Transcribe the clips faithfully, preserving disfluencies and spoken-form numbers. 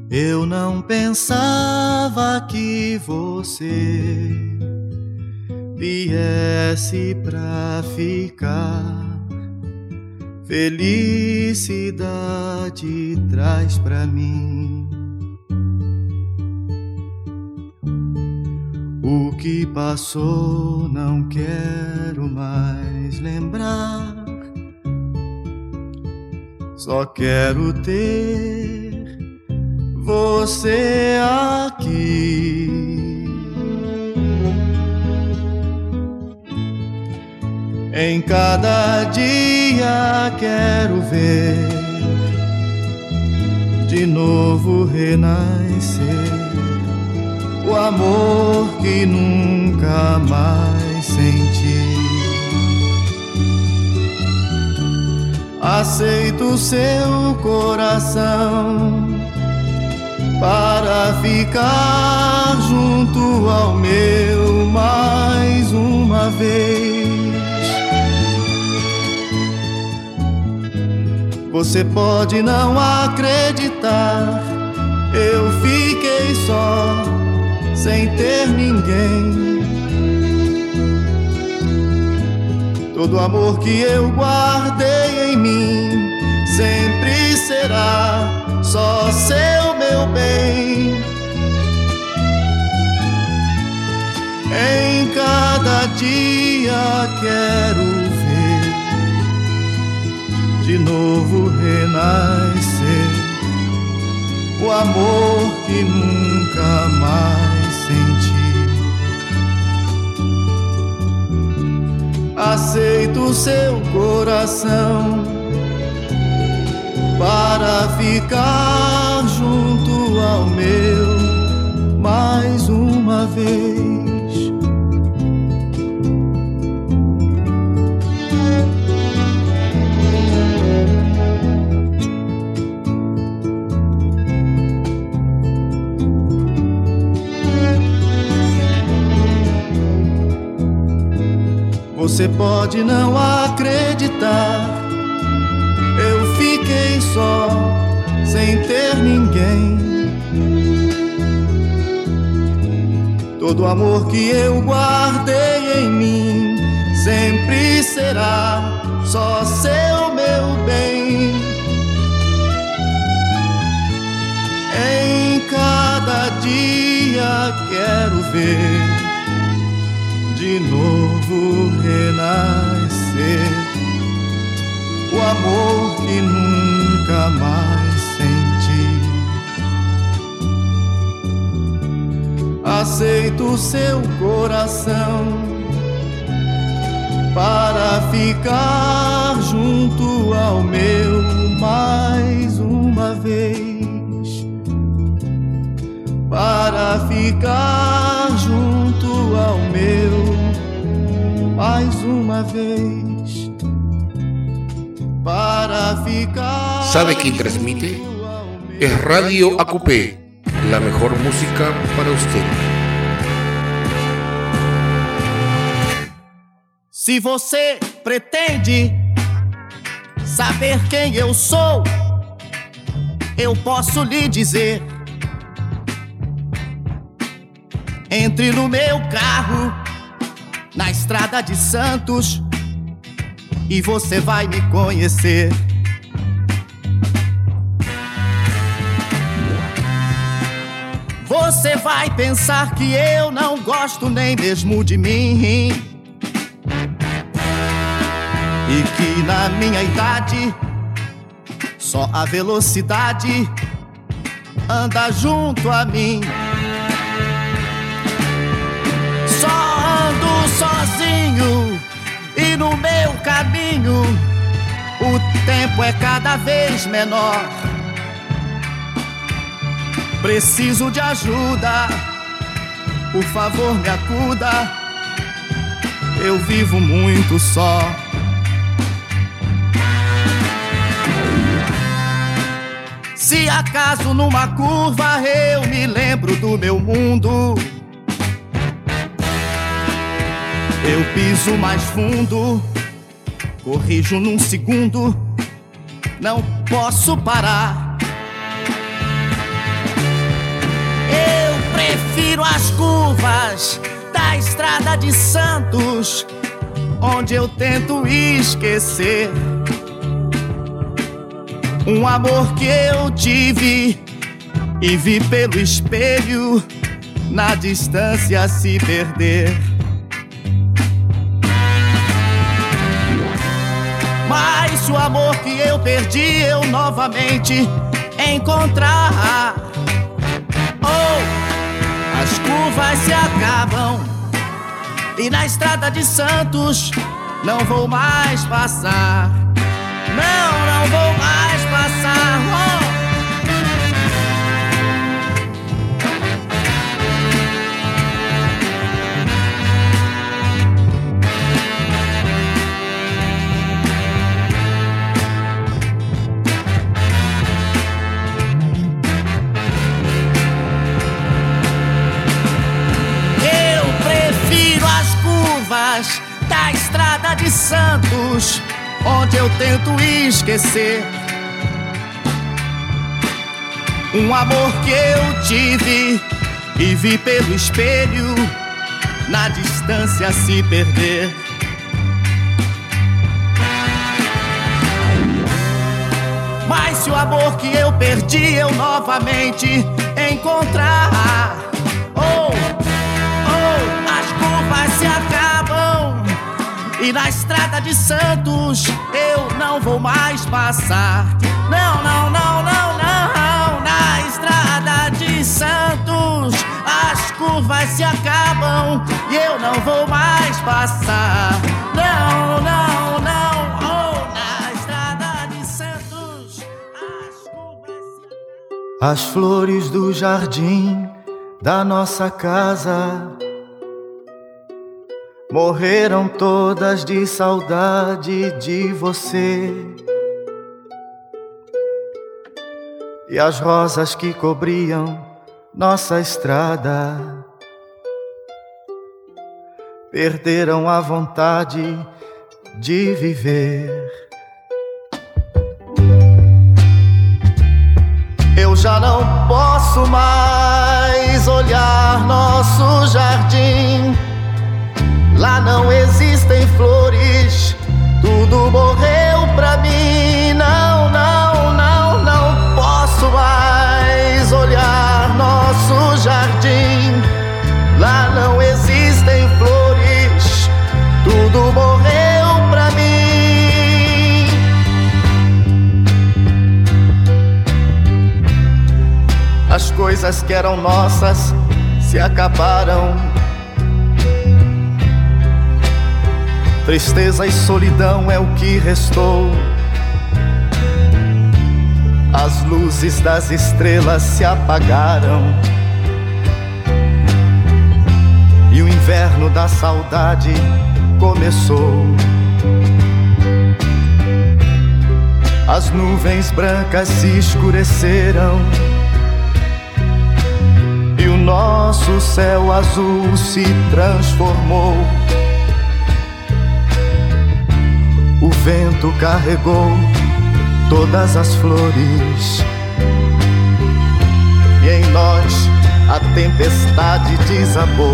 Eu não pensava que você viesse pra ficar. Felicidade traz pra mim o que passou, não quero mais lembrar. Só quero ter você aqui. Em cada dia quero ver de novo renascer o amor que nunca mais senti. Aceito seu coração para ficar junto ao meu mais uma vez. Você pode não acreditar, eu fiquei só, sem ter ninguém. Todo o amor que eu guardei em mim sempre será só seu, meu bem. Em cada dia quero ver de novo renascer o amor que nunca mais senti. Aceito seu coração para ficar junto ao meu mais uma vez. Você pode não acreditar, eu fiquei só, sem ter ninguém. Todo o amor que eu guardei em mim sempre será só seu, meu bem. Em cada dia quero ver de novo renascer o amor que nunca mais senti. Aceito seu coração para ficar junto ao meu mais uma vez. Para ficar junto ao meu mais uma vez. Para ficar. ¿Sabe quién transmite? Es Radio A Q P, la mejor música para usted. Se você pretende saber quem eu sou, eu posso lhe dizer. Entre no meu carro, na estrada de Santos, e você vai me conhecer. Você vai pensar que eu não gosto nem mesmo de mim, e que na minha idade só a velocidade anda junto a mim. Só ando sozinho e no meu caminho o tempo é cada vez menor. Preciso de ajuda, por favor me acuda, eu vivo muito só. Se acaso numa curva eu me lembro do meu mundo, eu piso mais fundo, corrijo num segundo, não posso parar. prefiro as curvas da estrada de Santos, onde eu tento esquecer um amor que eu tive e vi pelo espelho na distância se perder. Mas o amor que eu perdi eu novamente encontrar. Oh, as curvas se acabam e na estrada de Santos não vou mais passar. Não, não vou mais passar. Oh. Da estrada de Santos, onde eu tento esquecer um amor que eu tive e vi pelo espelho na distância se perder. Mas se o amor que eu perdi eu novamente encontrar, oh, oh, as curvas se acabam e na estrada de Santos eu não vou mais passar. Não, não, não, não, não. Na estrada de Santos as curvas se acabam e eu não vou mais passar. Não, não, não. Oh, na estrada de Santos as curvas se acabam. As flores do jardim da nossa casa morreram todas de saudade de você. E as rosas que cobriam nossa estrada perderam a vontade de viver. Eu já não posso mais olhar nosso jardim. Lá não existem flores, tudo morreu pra mim. Não, não, não, não posso mais olhar nosso jardim. Lá não existem flores, tudo morreu pra mim. As coisas que eram nossas se acabaram. Tristeza e solidão é o que restou. As luzes das estrelas se apagaram e o inverno da saudade começou. As nuvens brancas se escureceram e o nosso céu azul se transformou. O vento carregou todas as flores e em nós a tempestade desabou.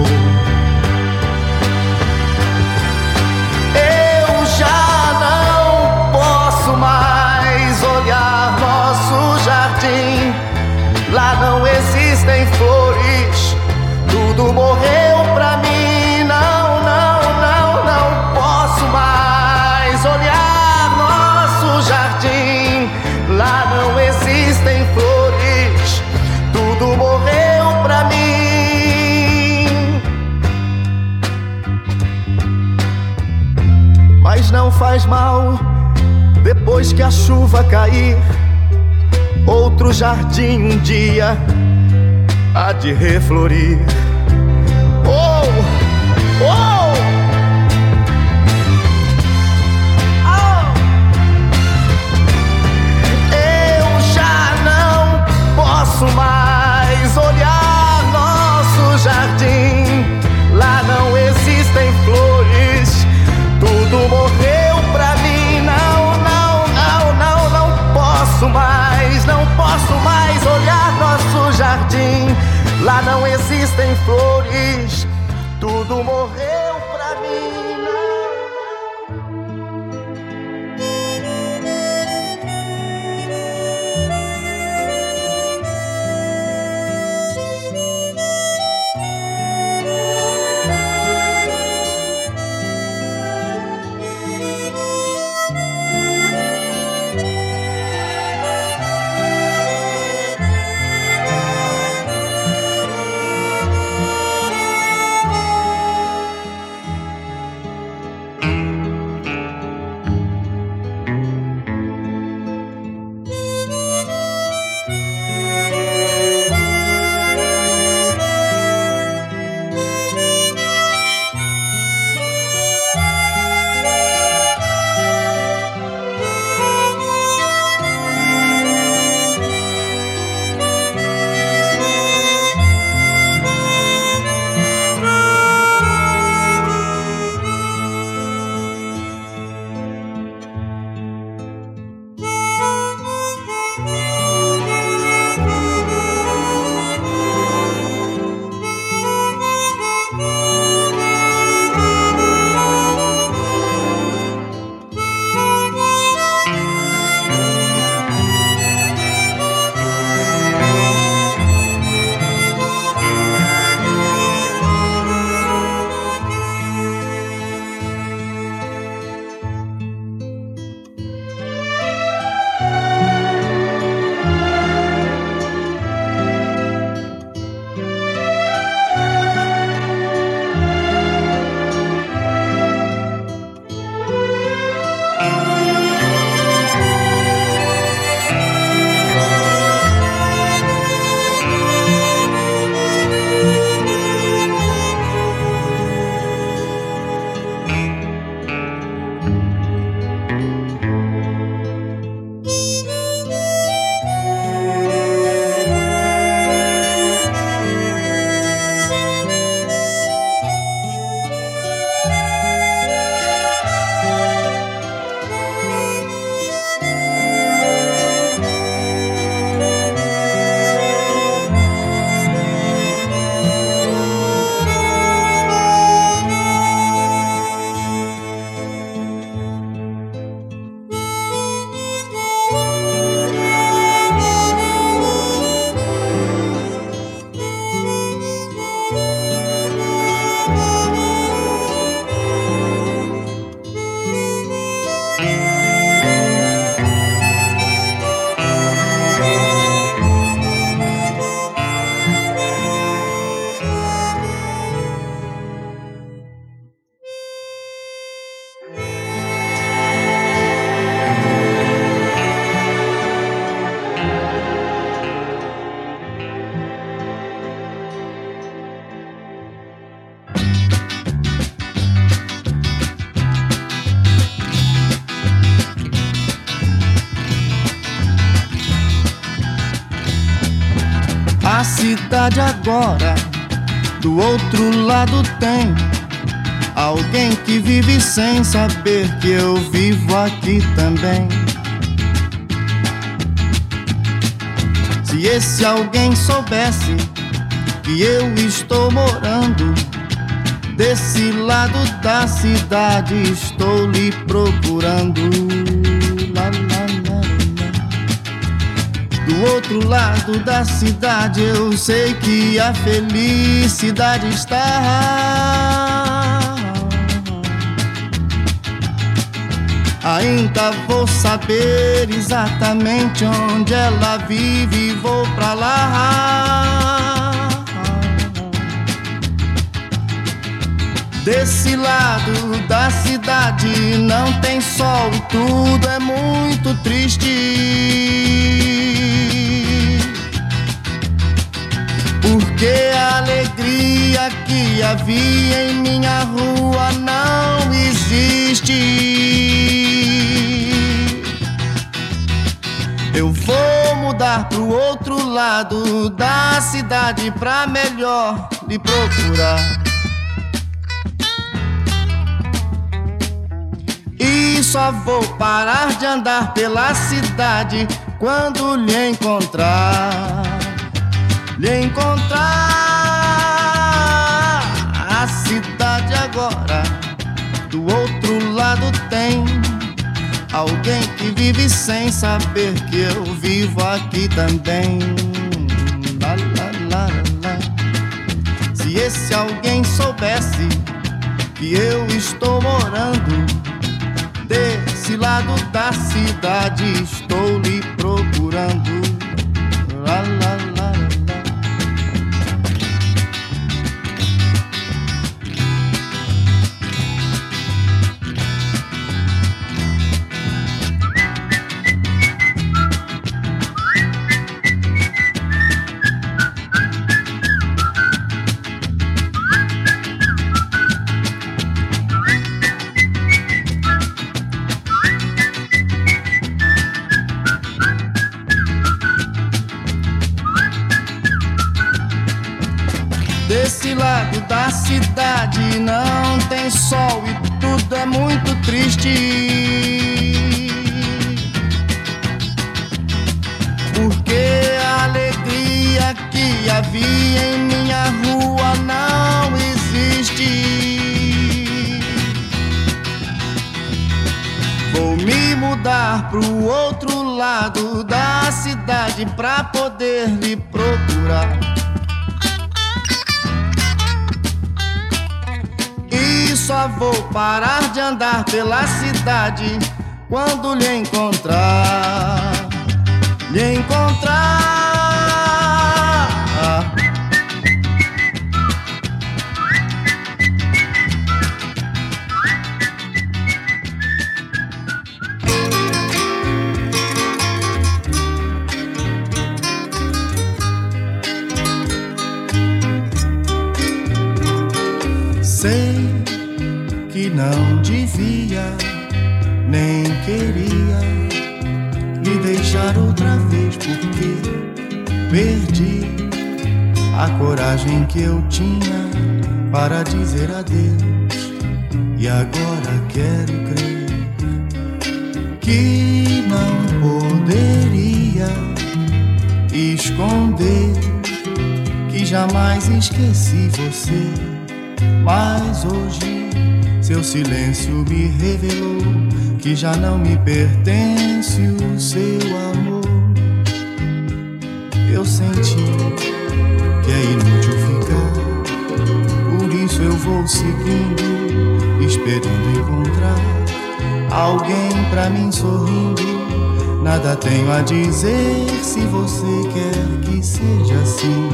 Eu já não posso mais olhar nosso jardim. Lá não existem flores, tudo morreu pra mim. Não, não, não, não posso mais olhar nosso jardim. Lá não existem flores, tudo morreu pra mim. Mas não faz mal, depois que a chuva cair, outro jardim um dia há de reflorir. Oh, oh! Posso mais olhar nosso jardim. Lá não existem flores, tudo morreu pra mim. Não, não, não, não, não posso mais, não posso mais olhar nosso jardim. Lá não existem flores, tudo morreu pra mim. A cidade agora, do outro lado tem alguém que vive sem saber que eu vivo aqui também. Se esse alguém soubesse que eu estou morando desse lado da cidade, estou lhe procurando. Lá, lá, lá, lá. Do outro lado da cidade eu sei que a felicidade está. Ainda vou saber exatamente onde ela vive e vou pra lá. Desse lado da cidade não tem sol e tudo é muito triste. Porque a alegria que havia em minha rua não existe. Eu vou mudar pro outro lado da cidade pra melhor lhe procurar. E só vou parar de andar pela cidade quando lhe encontrar. lhe encontrar. A cidade agora do outro lado tem alguém que vive sem saber que eu vivo aqui também. Lá, lá, lá, lá. Se esse alguém soubesse que eu estou morando desse lado da cidade, estou lhe procurando. Lá, lá, lá. Desse lado da cidade não tem sol e tudo é muito triste, porque a alegria que havia em minha rua não existe. Vou me mudar pro outro lado da cidade pra poder lhe procurar. Só vou parar de andar pela cidade quando lhe encontrar, lhe encontrar. Sei que não devia, nem queria me deixar outra vez, porque perdi a coragem que eu tinha para dizer adeus. E agora quero crer que não poderia esconder que jamais esqueci você. Mas hoje seu silêncio me revelou que já não me pertence o seu amor. Eu senti que é inútil ficar, por isso eu vou seguindo, esperando encontrar alguém pra mim sorrindo. Nada tenho a dizer se você quer que seja assim.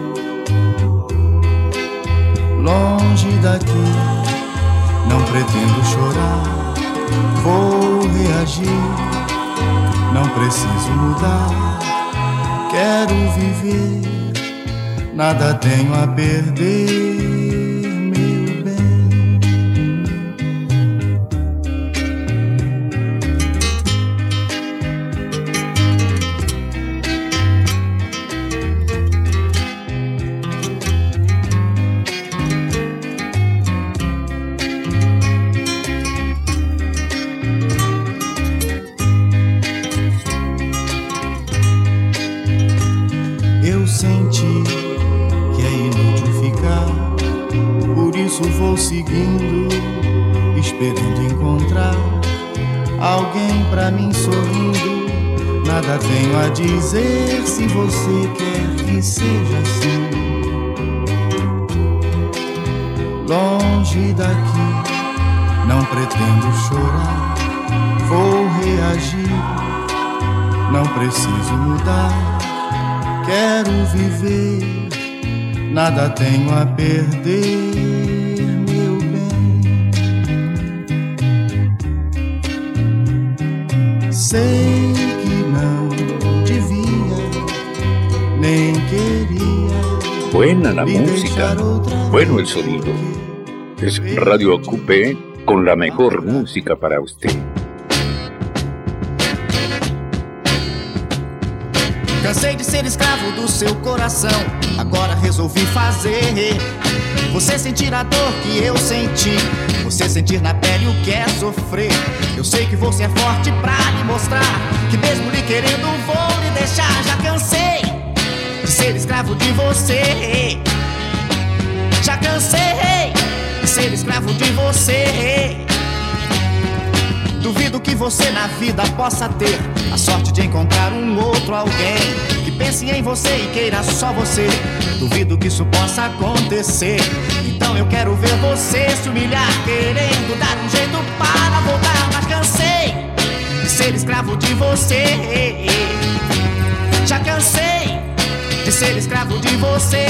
Longe daqui, não pretendo chorar, vou reagir, não preciso mudar, quero viver, nada tenho a perder. Seguindo, esperando encontrar alguém pra mim sorrindo. Nada tenho a dizer se você quer que seja assim. Longe daqui, não pretendo chorar, vou reagir, não preciso mudar, quero viver, nada tenho a perder. Sei que não devia, nem queria. Buena la música, bueno el sonido. Es Radio Ocupé con la mejor música para usted. Cansei de ser escravo do seu coração, agora resolvi fazer você sentir a dor que eu senti, você sentir na pele o que é sofrer. Eu sei que você é forte pra lhe mostrar que mesmo lhe querendo vou lhe deixar. Já cansei de ser ser escravo de você. Já cansei de ser escravo de você. Duvido que você na vida possa ter a sorte de encontrar um outro alguém que pense em você e queira só você. Duvido que isso possa acontecer. Então eu quero ver você se humilhar, querendo dar um jeito para voltar. Mas cansei de ser escravo de você. Já cansei de ser escravo de você.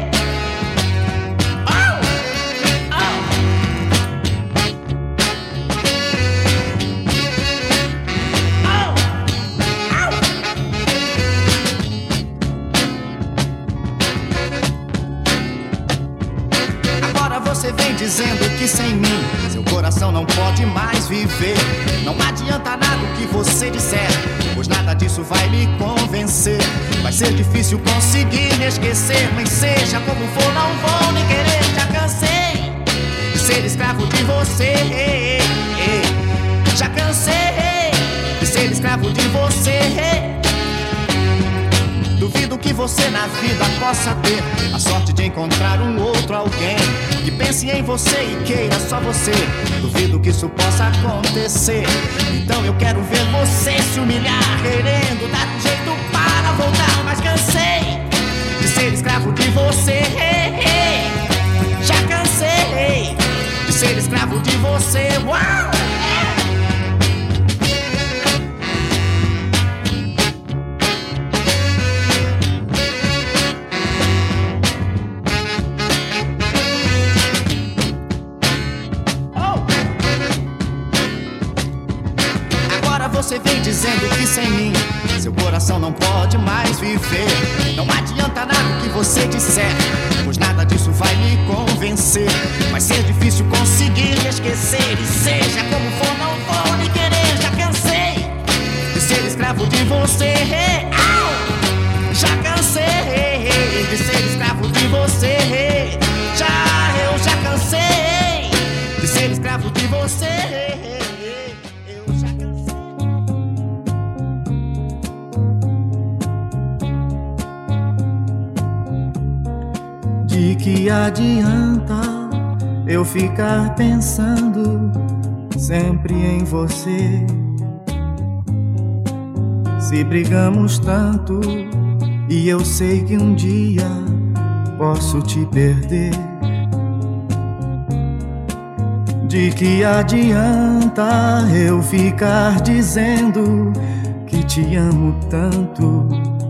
Você vem dizendo que sem mim seu coração não pode mais viver. Não adianta nada o que você disser, pois nada disso vai me convencer. Vai ser difícil conseguir me esquecer, mas seja como for, não vou me querer. Já cansei de ser escravo de você. Já cansei de ser escravo de você. Duvido que você na vida possa ter a sorte de encontrar um outro alguém que pense em você e queira só você. Duvido que isso possa acontecer. Então eu quero ver você se humilhar, querendo dar um jeito para voltar. Mas cansei de ser escravo de você. Já cansei de ser escravo de você. Uau! Você vem dizendo que sem mim seu coração não pode mais viver. Não adianta nada o que você disser, pois nada disso vai me convencer. Vai ser difícil conseguir me esquecer, e seja como for, não vou me querer. Já cansei de ser escravo de você. Já cansei de ser escravo de você. Já, eu já cansei de ser escravo de você. De que adianta eu ficar pensando sempre em você, se brigamos tanto e eu sei que um dia posso te perder? De que adianta eu ficar dizendo que te amo tanto,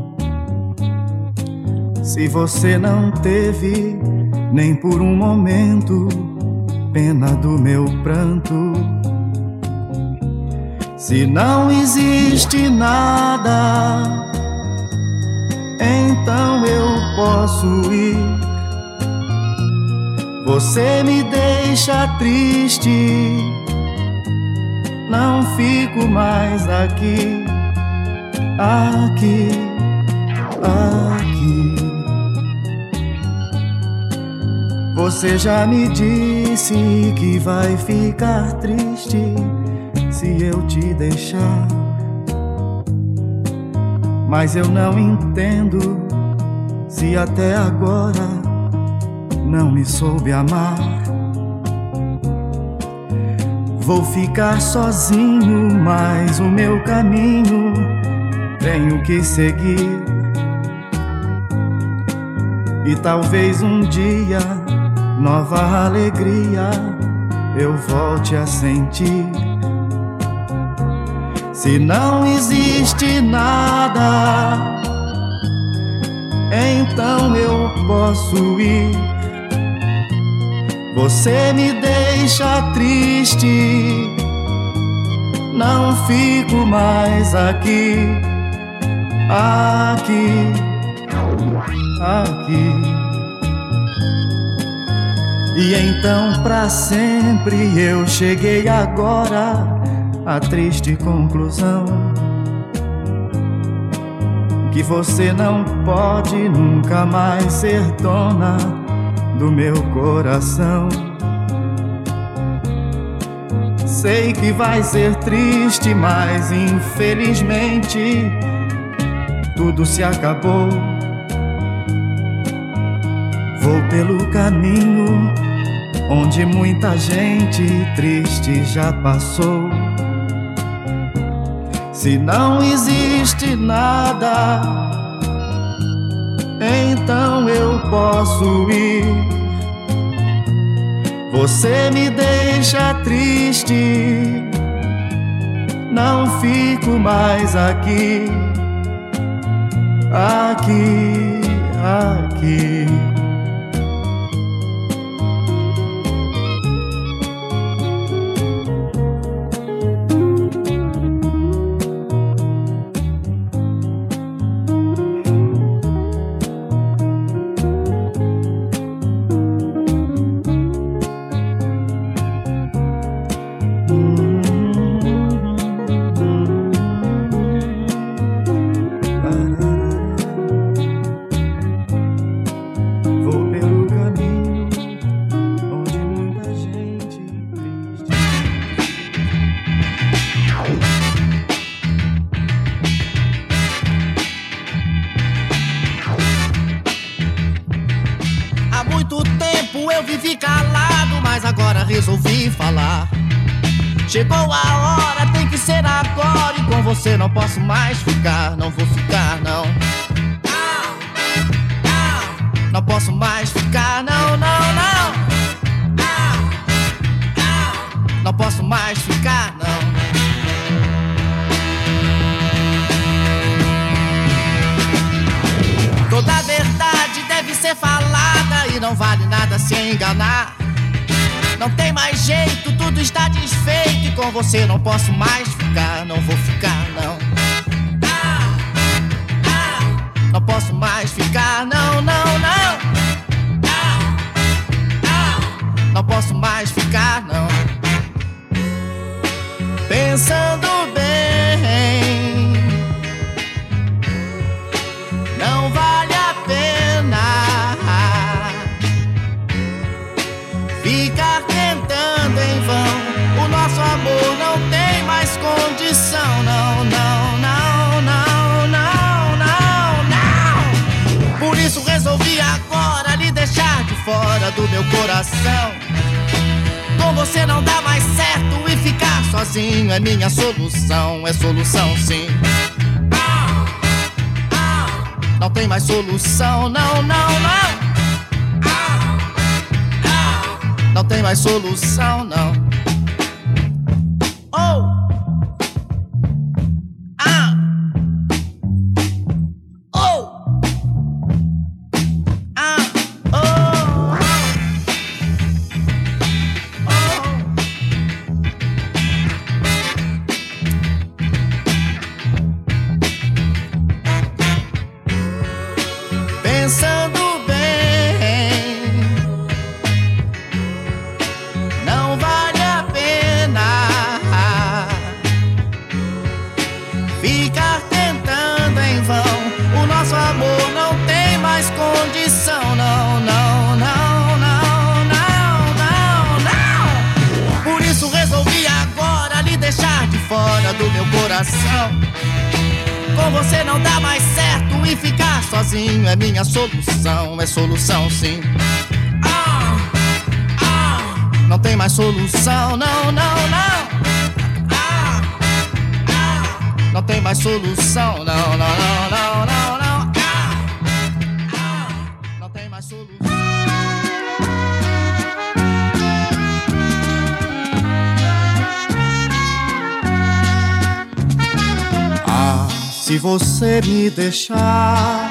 se você não teve nem por um momento pena do meu pranto? Se não existe nada, então eu posso ir. Você me deixa triste, não fico mais aqui, aqui, aqui. Você já me disse que vai ficar triste se eu te deixar, mas eu não entendo se até agora não me soube amar. Vou ficar sozinho, mas o meu caminho tenho que seguir, e talvez um dia nova alegria eu volte a sentir. Se não existe nada, então eu posso ir. Você me deixa triste, não fico mais aqui, aqui, aqui. E então pra sempre eu cheguei agora à triste conclusão que você não pode nunca mais ser dona do meu coração. Sei que vai ser triste, mas infelizmente tudo se acabou. Vou pelo caminho onde muita gente triste já passou. Se não existe nada, então eu posso ir. Você me deixa triste, não fico mais aqui, aqui, aqui. Chegou a hora, tem que ser agora. E com você não posso mais ficar. Não vou ficar, não. Não posso mais ficar, não, não, não. Não posso mais ficar, não. Toda a verdade deve ser falada e não vale nada se enganar. Não tem mais jeito, tudo está desfeito. E com você não posso mais ficar. Não vou ficar, não. Não posso mais ficar, não, não, não. Não posso mais ficar, não. Pensando bem, não vale a pena ficar tentando em vão. O nosso amor não tem mais condição. Não, não, não, não, não, não, não. Por isso resolvi agora lhe deixar de fora do meu coração. Com você não dá mais certo e ficar sozinho é minha solução. É solução, sim. Não tem mais solução, não, não, não. Não tem mais solução, não. Oh! Ah! Oh! Ah! Oh! Oh! Pensando condição, não, não, não, não, não, não, não. Por isso resolvi agora lhe deixar de fora do meu coração. Com você não dá mais certo e ficar sozinho é minha solução. É solução, sim. Ah, ah, não tem mais solução, não, não, não. Ah, ah, não tem mais solução, não, não, não, não, não, não. Ah, se você me deixar,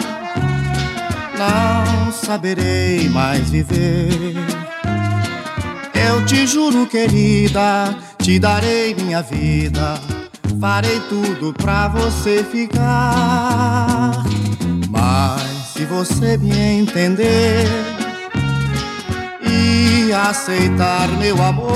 não saberei mais viver. Eu te juro, querida, te darei minha vida. Farei tudo pra você ficar. Mas se você me entender e aceitar meu amor,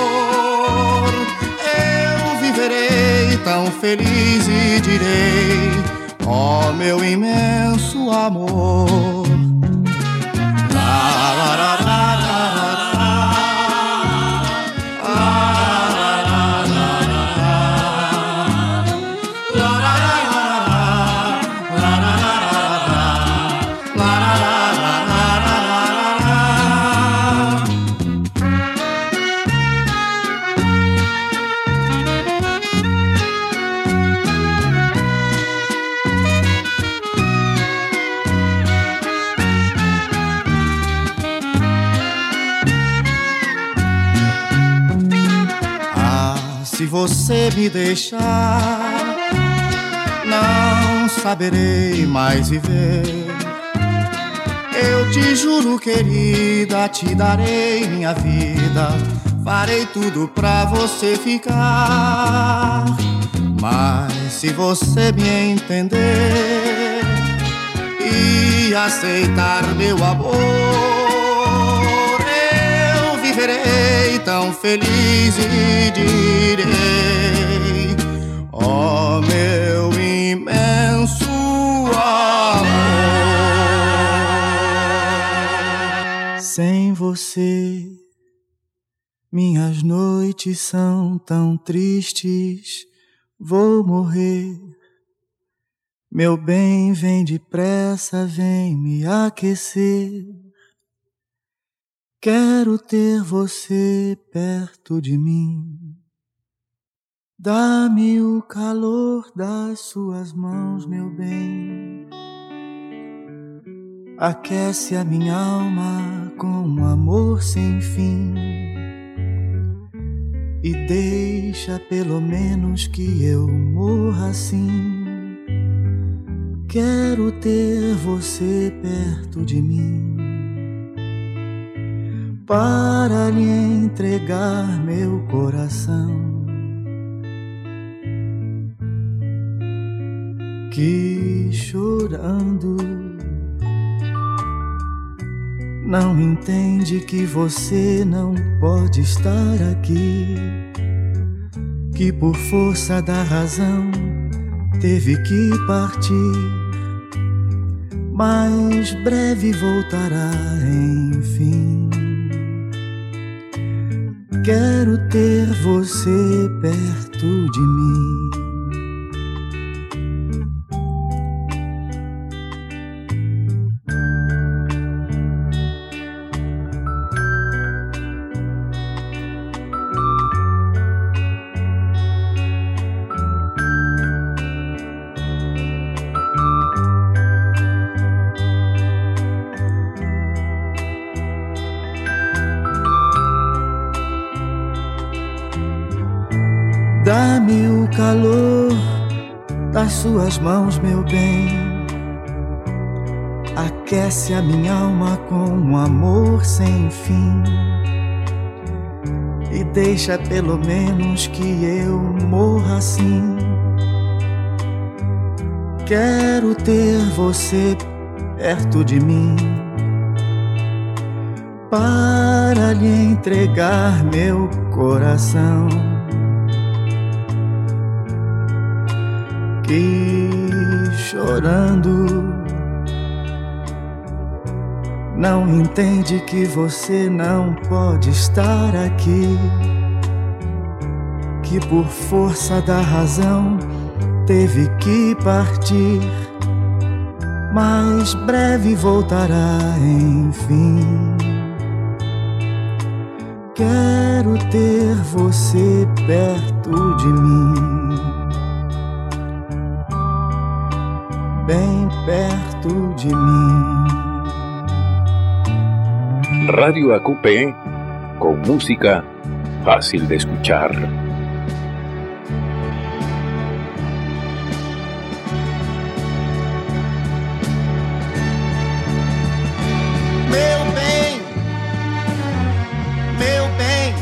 eu viverei tão feliz e direi: ó, oh, meu imenso amor. La, la, la, la, la, la. você me deixar, não saberei mais viver. Eu te juro, querida, te darei minha vida, farei tudo pra você ficar. Mas se você me entender e aceitar meu amor, eu viverei tão feliz e direi: ó meu imenso amor. Sem você minhas noites são tão tristes, vou morrer. Meu bem, vem depressa, vem me aquecer. Quero ter você perto de mim. Dá-me o calor das suas mãos, meu bem. Aquece a minha alma com um amor sem fim. E deixa pelo menos que eu morra assim. Quero ter você perto de mim, para lhe entregar meu coração, que chorando não entende que você não pode estar aqui, que por força da razão teve que partir, mas breve voltará, enfim. Quero ter você perto de mim. Dá-me o calor das suas mãos, meu bem. Aquece a minha alma com um amor sem fim. E deixa pelo menos que eu morra assim. Quero ter você perto de mim, para lhe entregar meu coração, que chorando não entende que você não pode estar aqui, que por força da razão teve que partir, mas breve voltará, enfim. Quero ter você perto de mim, bem perto de mim. Radio Acupé, con música fácil de escuchar. Meu bem, meu bem,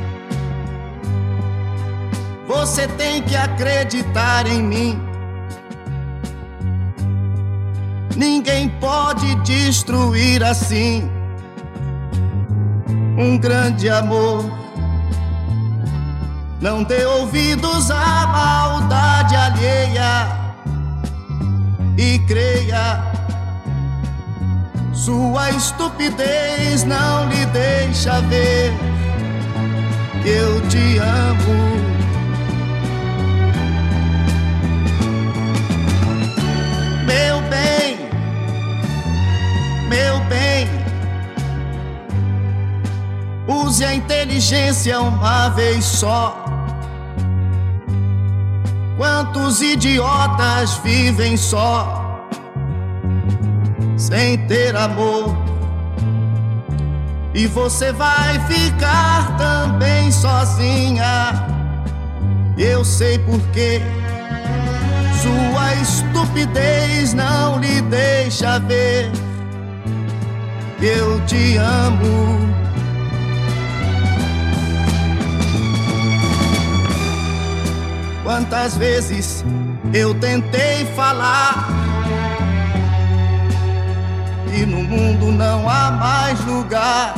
você tem que acreditar em mim. Ninguém pode destruir assim um grande amor. Não dê ouvidos à maldade alheia e creia, sua estupidez não lhe deixa ver que eu te amo. Meu bem, meu bem, use a inteligência uma vez só. Quantos idiotas vivem só, sem ter amor, e você vai ficar também sozinha. Eu sei porquê. Sua estupidez não lhe deixa ver que eu te amo. Quantas vezes eu tentei falar que no mundo não há mais lugar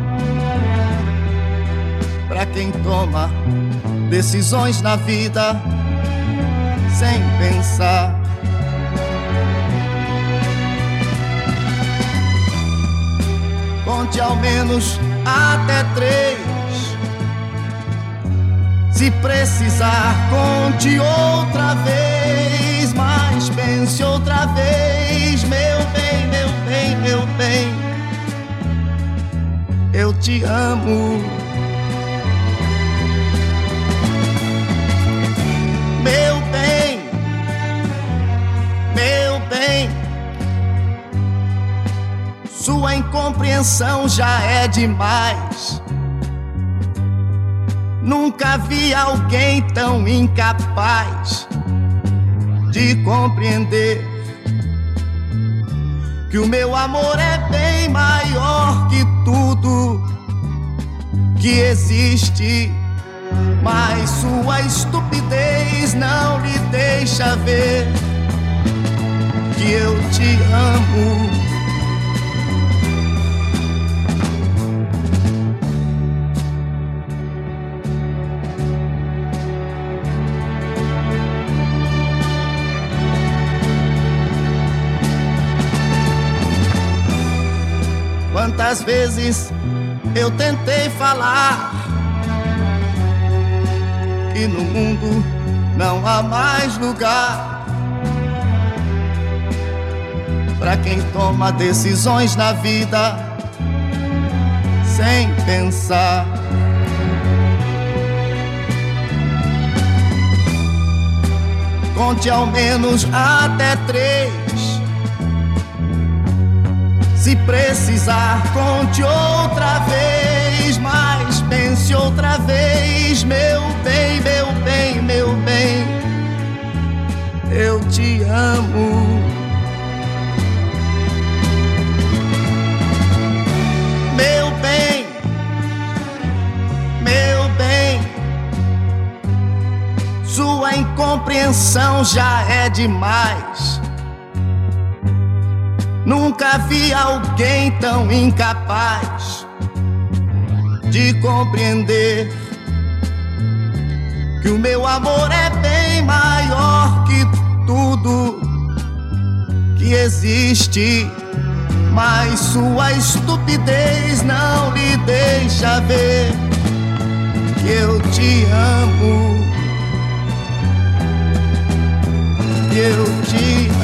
pra quem toma decisões na vida sem pensar. Conte ao menos até três. Se precisar, conte outra vez. Mas pense outra vez. Meu bem, meu bem, meu bem, eu te amo. Meu bem, meu bem, sua incompreensão já é demais. Nunca vi alguém tão incapaz de compreender que o meu amor é bem maior que tudo que existe. Mas sua estupidez não lhe deixa ver que eu te amo. Quantas vezes eu tentei falar que no mundo não há mais lugar pra quem toma decisões na vida sem pensar. Conte ao menos até três. Se precisar, conte outra vez. Mas pense outra vez. Meu bem, meu bem, meu bem, eu te amo. Meu bem, meu bem, sua incompreensão já é demais. Nunca vi alguém tão incapaz de compreender que o meu amor é bem maior que tudo que existe. Mas sua estupidez não lhe deixa ver que eu te amo, que eu te amo.